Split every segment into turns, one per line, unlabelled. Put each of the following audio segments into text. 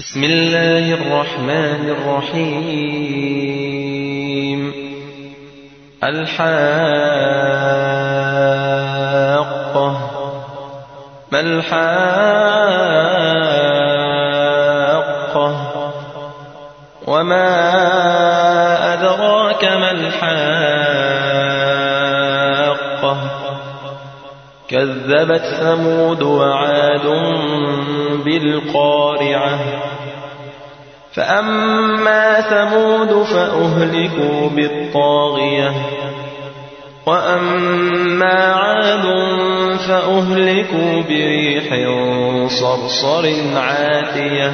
بسم الله الرحمن الرحيم. الحاقة. ما الحاقة؟ وما أدراك ما الحاقة؟ كذبت ثمود وعاد بالقارعة. فأما ثمود فأهلكوا بالطاغية، وأما عاد فأهلكوا بريح صرصر عاتية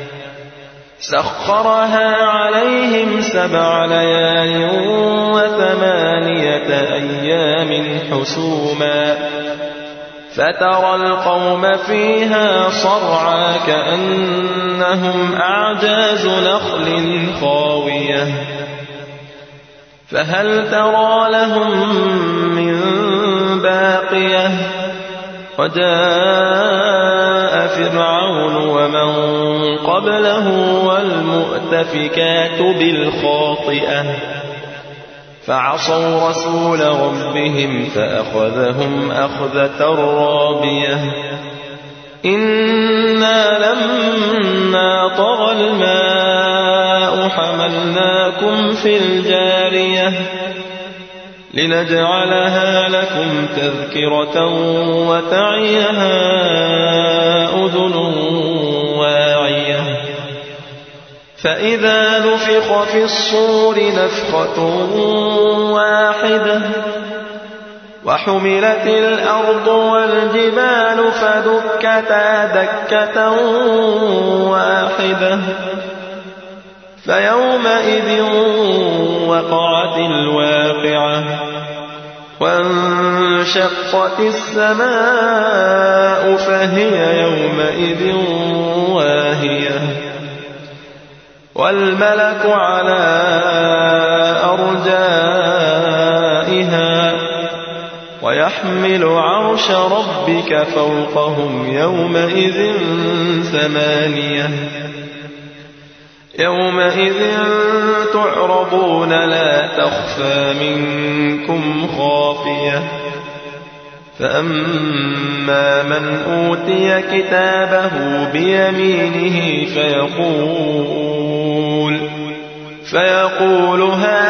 سخرها عليهم 7 ليال و8 أيام حسوما، فترى القوم فيها صرعى كأنهم أعجاز نخل خاوية، فهل ترى لهم من باقية؟ وجاء فرعون ومن قبله والمؤتفكات بالخاطئة، فعصوا رسول ربهم فأخذهم أخذة رابية. إنا لما طغى الماء حملناكم في الجارية لنجعلها لكم تذكرة وتعيها أذن واعية. فإذا نفخ في الصور نفخة واحدة وحملت الأرض والجبال فدكتا دكة واحدة، فيومئذ وقعت الواقعة، وانشقت السماء فهي يومئذ واهية، والملك على أرجائها ويحمل عرش ربك فوقهم يومئذ 8. يومئذ تعرضون لا تخفى منكم خافية. فأما من أوتي كتابه بيمينه فيقول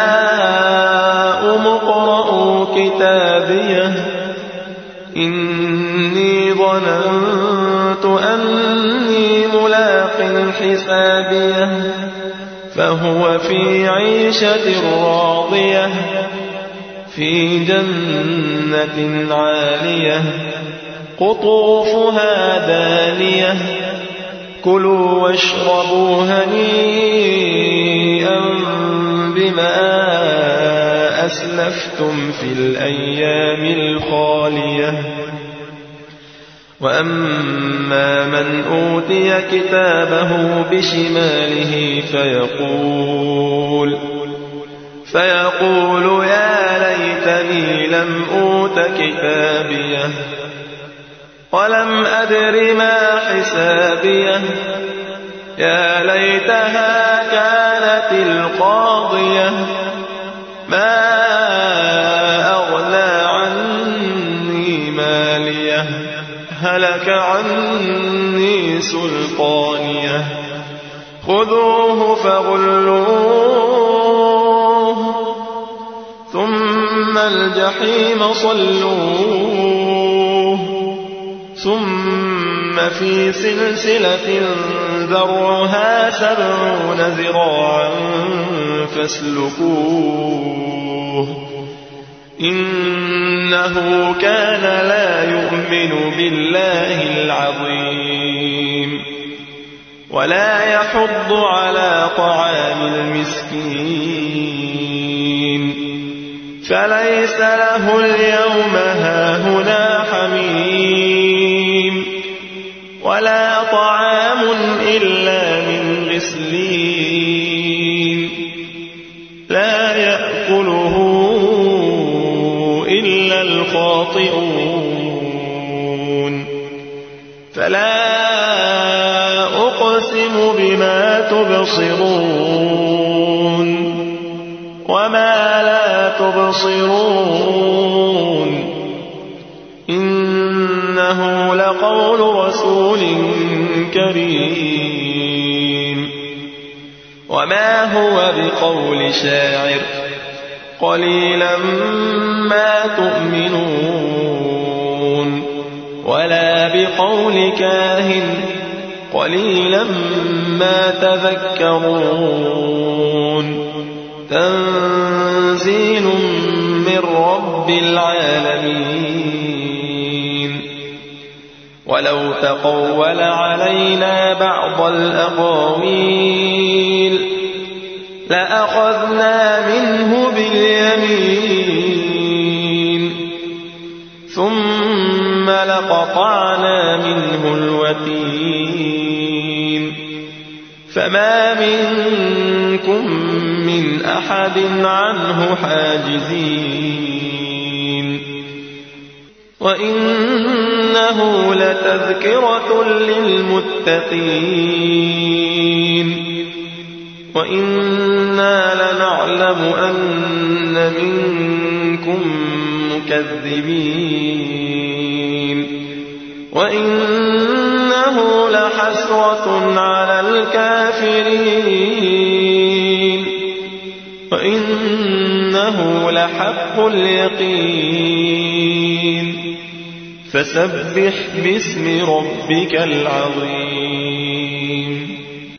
هاؤم اقرءوا كتابيه إني ظننت أني ملاق حسابيه، فهو في عيشة راضية في جنة عالية قطوفها دانية. كلوا واشربوا هنيئا بما أسلفتم في الأيام الخالية. وأما من أوتي كتابه بشماله فيقول يا ليتني لم أوت كتابيه ولم أدر ما حسابيه، يا ليتها كانت القاضية ما أغنى عني ماليه هلك عني سلطانيه. خذوه فغلوه ثم الجحيم صلوه ثم في سلسلة ذرعها 70 ذراعا فاسلكوه إنه كان لا يؤمن بالله العظيم ولا يحض على طعام المسكين، فليس له اليوم هاهنا حميم ولا طعام إلا من غسلين لا يأكله إلا الخاطئون. فلا أقسم أقسم بما تبصرون وما لا تبصرون إنه لقول رسول كريم وما هو بقول شاعر قليلا ما تؤمنون ولا بقول كاهن قليلا ما تذكرون تنزيل من رب العالمين ولو تقول علينا بعض الأقاويل لأخذنا منه باليمين ثم لقطعنا منه الوتين فما منكم من أحد عنه حاجزين وإنه لتذكرة للمتقين وإنا لنعلم أن منكم مكذبين وإنه لحسرة على الكافرين وإنه لحق اليقين فسبح باسم ربك العظيم